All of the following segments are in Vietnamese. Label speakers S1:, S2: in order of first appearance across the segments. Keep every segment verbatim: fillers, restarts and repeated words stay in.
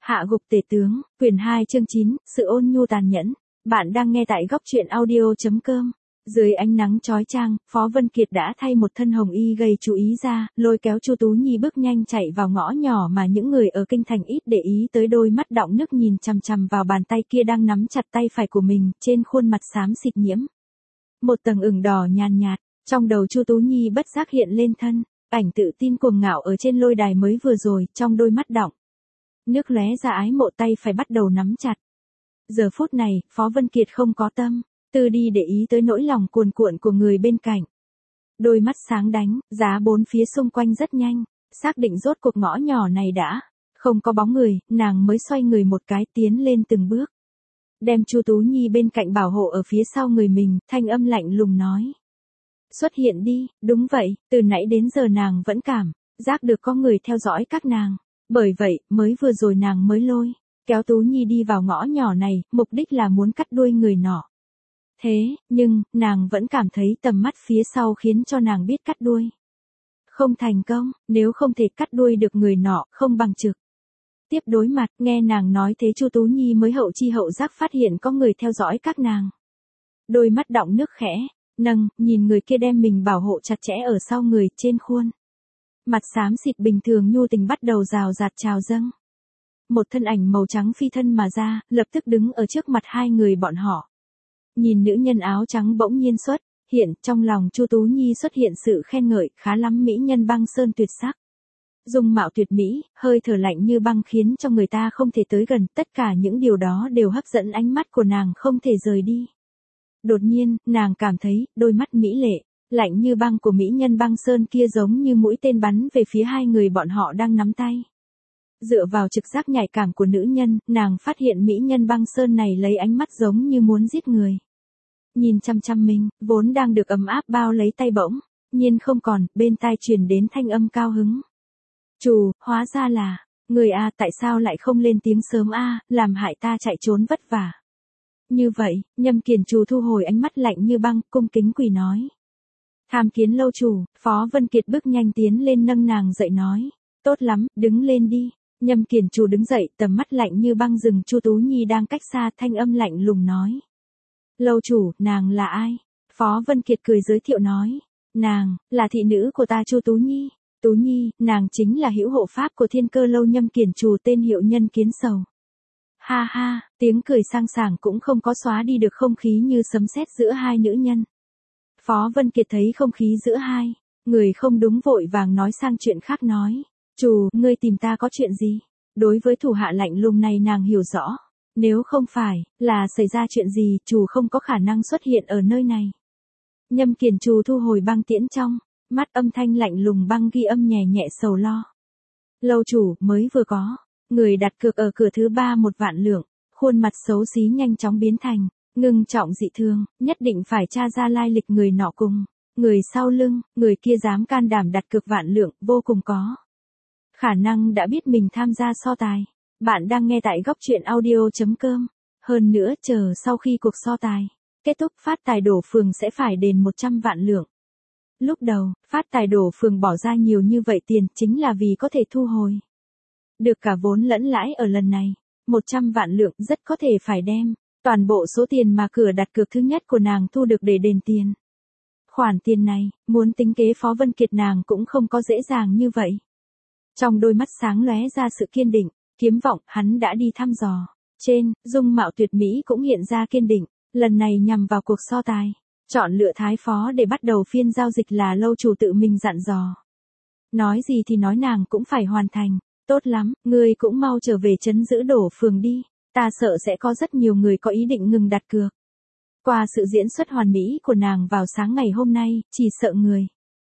S1: Hạ gục tể tướng, quyển hai chương chín, sự ôn nhu tàn nhẫn. Bạn đang nghe tại góc truyện audio chấm com. Dưới ánh nắng chói chang, Phó Vân Kiệt đã thay một thân hồng y gây chú ý ra, lôi kéo Chu Tú Nhi bước nhanh chạy vào ngõ nhỏ mà những người ở kinh thành ít để ý tới, đôi mắt đọng nước nhìn chằm chằm vào bàn tay kia đang nắm chặt tay phải của mình, trên khuôn mặt xám xịt nhiễm một tầng ửng đỏ nhàn nhạt, trong đầu Chu Tú Nhi bất giác hiện lên thân ảnh tự tin cuồng ngạo ở trên lôi đài mới vừa rồi, trong đôi mắt đọng nước lóe ra ái mộ, tay phải bắt đầu nắm chặt. Giờ phút này, Phó Vân Kiệt không có tâm tư đi để ý tới nỗi lòng cuồn cuộn của người bên cạnh. Đôi mắt sáng đánh giá bốn phía xung quanh rất nhanh, xác định rốt cuộc ngõ nhỏ này đã không có bóng người, nàng mới xoay người một cái tiến lên từng bước, đem Chu Tú Nhi bên cạnh bảo hộ ở phía sau người mình, thanh âm lạnh lùng nói: "Xuất hiện đi." Đúng vậy, từ nãy đến giờ nàng vẫn cảm giác được có người theo dõi các nàng. Bởi vậy, mới vừa rồi nàng mới lôi kéo Tú Nhi đi vào ngõ nhỏ này, mục đích là muốn cắt đuôi người nọ. Thế, nhưng, nàng vẫn cảm thấy tầm mắt phía sau khiến cho nàng biết cắt đuôi không thành công, nếu không thể cắt đuôi được người nọ, không bằng trực tiếp đối mặt. Nghe nàng nói thế, Chu Tú Nhi mới hậu chi hậu giác phát hiện có người theo dõi các nàng. Đôi mắt đọng nước khẽ nâng, nhìn người kia đem mình bảo hộ chặt chẽ ở sau người, trên khuôn mặt xám xịt bình thường nhu tình bắt đầu rào rạt trào dâng. Một thân ảnh màu trắng phi thân mà ra, lập tức đứng ở trước mặt hai người bọn họ. Nhìn nữ nhân áo trắng bỗng nhiên xuất hiện, trong lòng Chu Tú Nhi xuất hiện sự khen ngợi: khá lắm, mỹ nhân băng sơn tuyệt sắc. Dung mạo tuyệt mỹ, hơi thở lạnh như băng khiến cho người ta không thể tới gần, tất cả những điều đó đều hấp dẫn ánh mắt của nàng không thể rời đi. Đột nhiên, nàng cảm thấy, đôi mắt mỹ lệ, lạnh như băng của mỹ nhân băng sơn kia giống như mũi tên bắn về phía hai người bọn họ đang nắm tay. Dựa vào trực giác nhạy cảm của nữ nhân, nàng phát hiện mỹ nhân băng sơn này lấy ánh mắt giống như muốn giết người. Nhìn chăm chăm mình, vốn đang được ấm áp bao lấy tay bỗng nhiên không còn, bên tai truyền đến thanh âm cao hứng: "Chù, hóa ra là người a, tại sao lại không lên tiếng sớm a, làm hại ta chạy trốn vất vả." Như vậy, Nhâm Kiền Trù thu hồi ánh mắt lạnh như băng, cung kính quỳ nói: "Tham kiến lâu chủ." Phó Vân Kiệt bước nhanh tiến lên nâng nàng dậy nói: "Tốt lắm, đứng lên đi." Nhâm Kiền Trù đứng dậy, tầm mắt lạnh như băng dừng Chu Tú Nhi đang cách xa, thanh âm lạnh lùng nói: "Lâu chủ, nàng là ai?" Phó Vân Kiệt cười giới thiệu nói: "Nàng là thị nữ của ta Chu Tú Nhi." "Tú Nhi, nàng chính là hữu hộ pháp của Thiên Cơ lâu." Nhâm Kiền Trù tên hiệu nhân kiến sầu. Ha ha, tiếng cười sang sảng cũng không có xóa đi được không khí như sấm sét giữa hai nữ nhân. Phó Vân Kiệt thấy không khí giữa hai người không đúng, vội vàng nói sang chuyện khác nói: "Chù, ngươi tìm ta có chuyện gì?" Đối với thủ hạ lạnh lùng này nàng hiểu rõ, nếu không phải là xảy ra chuyện gì, chù không có khả năng xuất hiện ở nơi này. Nhâm Kiền Trù thu hồi băng tiễn, trong mắt âm thanh lạnh lùng băng ghi âm nhẹ nhẹ sầu lo: "Lâu chủ, mới vừa có người đặt cược ở cửa thứ ba một vạn lượng." Khuôn mặt xấu xí nhanh chóng biến thành ngưng trọng dị thường, nhất định phải tra ra lai lịch người nọ cùng người sau lưng, người kia dám can đảm đặt cược vạn lượng, vô cùng có khả năng đã biết mình tham gia so tài. Bạn đang nghe tại góc truyện audio chấm com. Hơn nữa, chờ sau khi cuộc so tài kết thúc, Phát Tài Đổ Phường sẽ phải đền một trăm vạn lượng. Lúc đầu, Phát Tài Đổ Phường bỏ ra nhiều như vậy tiền chính là vì có thể thu hồi được cả vốn lẫn lãi ở lần này. một trăm vạn lượng rất có thể phải đem toàn bộ số tiền mà cửa đặt cược thứ nhất của nàng thu được để đền tiền. Khoản tiền này, muốn tính kế Phó Vân Kiệt nàng cũng không có dễ dàng như vậy. Trong đôi mắt sáng lóe ra sự kiên định, kiếm vọng, hắn đã đi thăm dò. Trên, dung mạo tuyệt mỹ cũng hiện ra kiên định, lần này nhằm vào cuộc so tài. Chọn lựa thái phó để bắt đầu phiên giao dịch là lâu chủ tự mình dặn dò. Nói gì thì nói, nàng cũng phải hoàn thành. "Tốt lắm, ngươi cũng mau trở về trấn giữ Đổ Phường đi, ta sợ sẽ có rất nhiều người có ý định ngừng đặt cược." Qua sự diễn xuất hoàn mỹ của nàng vào sáng ngày hôm nay, chỉ sợ người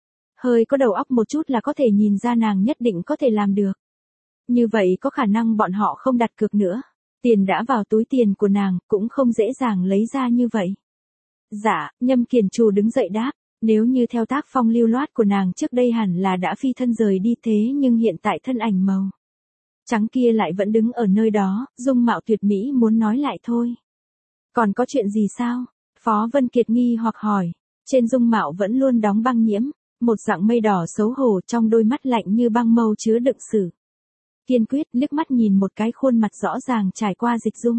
S1: hơi có đầu óc một chút là có thể nhìn ra nàng nhất định có thể làm được. Như vậy có khả năng bọn họ không đặt cược nữa. Tiền đã vào túi tiền của nàng, cũng không dễ dàng lấy ra như vậy. "Dạ." Nhâm Kiền Trù đứng dậy đáp. Nếu như theo tác phong lưu loát của nàng trước đây hẳn là đã phi thân rời đi, thế nhưng hiện tại thân ảnh màu trắng kia lại vẫn đứng ở nơi đó, dung mạo tuyệt mỹ muốn nói lại thôi. "Còn có chuyện gì sao?" Phó Vân Kiệt nghi hoặc hỏi. Trên dung mạo vẫn luôn đóng băng nhiễm một dạng mây đỏ xấu hổ, trong đôi mắt lạnh như băng mâu chứa đựng sự kiên quyết, liếc mắt nhìn một cái khuôn mặt rõ ràng trải qua dịch dung.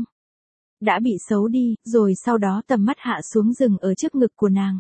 S1: Đã bị xấu đi, rồi sau đó tầm mắt hạ xuống dừng ở trước ngực của nàng.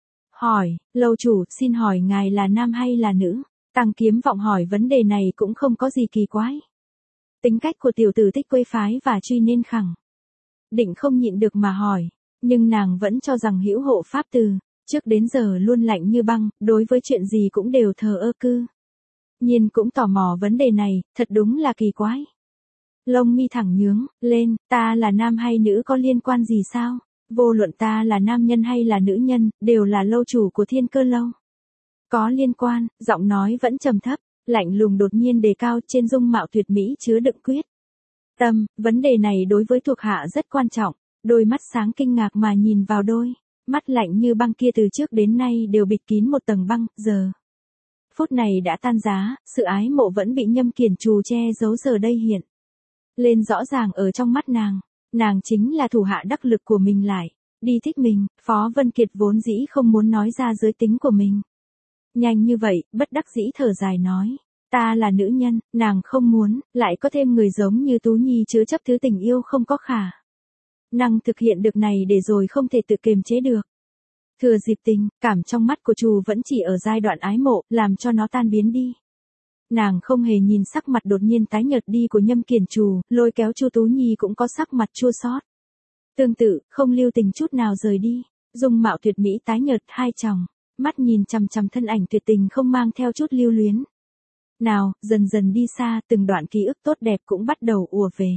S1: Hỏi, lâu chủ, xin hỏi ngài là nam hay là nữ? Tăng Kiếm Vọng hỏi vấn đề này cũng không có gì kỳ quái. Tính cách của tiểu tử Tích Quê phái và truy nên khẳng định không nhịn được mà hỏi, nhưng nàng vẫn cho rằng hữu hộ pháp từ, trước đến giờ luôn lạnh như băng, đối với chuyện gì cũng đều thờ ơ cư. Nhiên cũng tò mò vấn đề này, thật đúng là kỳ quái. Lông mi thẳng nhướng lên, ta là nam hay nữ có liên quan gì sao? Vô luận ta là nam nhân hay là nữ nhân, đều là lâu chủ của Thiên Cơ lâu. Có liên quan, giọng nói vẫn trầm thấp, lạnh lùng đột nhiên đề cao, trên dung mạo tuyệt mỹ chứa đựng quyết tâm, vấn đề này đối với thuộc hạ rất quan trọng. Đôi mắt sáng kinh ngạc mà nhìn vào đôi mắt lạnh như băng kia, từ trước đến nay đều bịt kín một tầng băng, giờ phút này đã tan giá, sự ái mộ vẫn bị Nhâm Kiền Trù che giấu giờ đây hiện lên rõ ràng ở trong mắt nàng. Nàng chính là thủ hạ đắc lực của mình lại đi thích mình. Phó Vân Kiệt vốn dĩ không muốn nói ra giới tính của mình. Nhanh như vậy, bất đắc dĩ thở dài nói, ta là nữ nhân, nàng không muốn, lại có thêm người giống như Tú Nhi chứa chấp thứ tình yêu không có khả năng thực hiện được này để rồi không thể tự kiềm chế được. Thừa dịp tình cảm trong mắt của Trù vẫn chỉ ở giai đoạn ái mộ, làm cho nó tan biến đi. Nàng không hề nhìn sắc mặt đột nhiên tái nhợt đi của Nhâm Kiền Trù, lôi kéo Chu Tú Nhi cũng có sắc mặt chua xót. Tương tự, không lưu tình chút nào rời đi, dung mạo tuyệt mỹ tái nhợt, hai tròng mắt nhìn chằm chằm thân ảnh tuyệt tình không mang theo chút lưu luyến nào, dần dần đi xa, từng đoạn ký ức tốt đẹp cũng bắt đầu ùa về.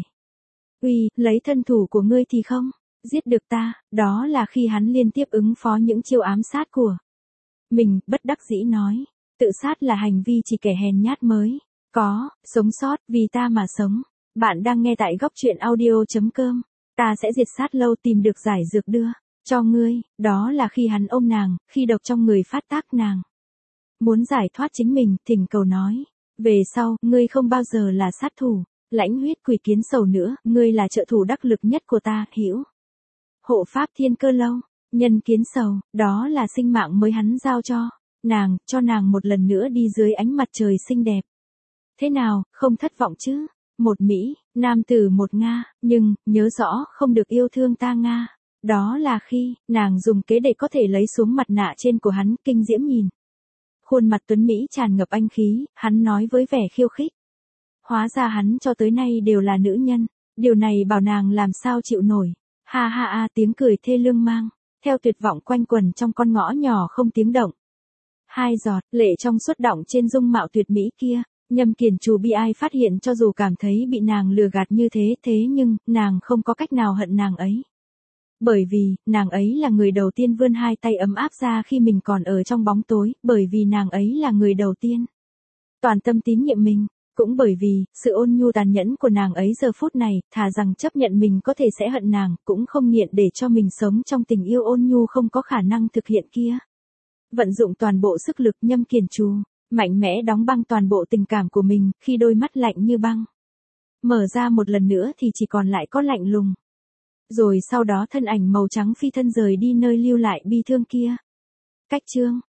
S1: Uy, lấy thân thủ của ngươi thì không giết được ta, đó là khi hắn liên tiếp ứng phó những chiêu ám sát của mình, bất đắc dĩ nói, tự sát là hành vi chỉ kẻ hèn nhát mới có, sống sót, vì ta mà sống. Bạn đang nghe tại góc truyện audio chấm com, ta sẽ diệt sát lâu tìm được giải dược đưa cho ngươi, đó là khi hắn ôm nàng, khi độc trong người phát tác nàng muốn giải thoát chính mình, thỉnh cầu nói, về sau, ngươi không bao giờ là sát thủ, lãnh huyết quỷ kiến sầu nữa, ngươi là trợ thủ đắc lực nhất của ta, hữu hộ pháp Thiên Cơ lâu, nhân kiến sầu, đó là sinh mạng mới hắn giao cho nàng, cho nàng một lần nữa đi dưới ánh mặt trời xinh đẹp. Thế nào, không thất vọng chứ? Một Mỹ, nam tử một Nga, nhưng, nhớ rõ, không được yêu thương ta Nga. Đó là khi, nàng dùng kế để có thể lấy xuống mặt nạ trên của hắn, kinh diễm nhìn. Khuôn mặt tuấn Mỹ tràn ngập anh khí, hắn nói với vẻ khiêu khích. Hóa ra hắn cho tới nay đều là nữ nhân, điều này bảo nàng làm sao chịu nổi. Ha ha ha, tiếng cười thê lương mang theo tuyệt vọng quanh quẩn trong con ngõ nhỏ không tiếng động. Hai giọt lệ trong suốt đọng trên dung mạo tuyệt mỹ kia. Nhâm Kiền Trù bi ai phát hiện cho dù cảm thấy bị nàng lừa gạt như thế, thế nhưng, nàng không có cách nào hận nàng ấy. Bởi vì, nàng ấy là người đầu tiên vươn hai tay ấm áp ra khi mình còn ở trong bóng tối, bởi vì nàng ấy là người đầu tiên toàn tâm tín nhiệm mình, cũng bởi vì, sự ôn nhu tàn nhẫn của nàng ấy giờ phút này, thà rằng chấp nhận mình có thể sẽ hận nàng, cũng không nghiện để cho mình sống trong tình yêu ôn nhu không có khả năng thực hiện kia. Vận dụng toàn bộ sức lực, Nhâm Kiền Trù mạnh mẽ đóng băng toàn bộ tình cảm của mình, khi đôi mắt lạnh như băng mở ra một lần nữa thì chỉ còn lại có lạnh lùng. Rồi sau đó thân ảnh màu trắng phi thân rời đi nơi lưu lại bi thương kia. Cách chương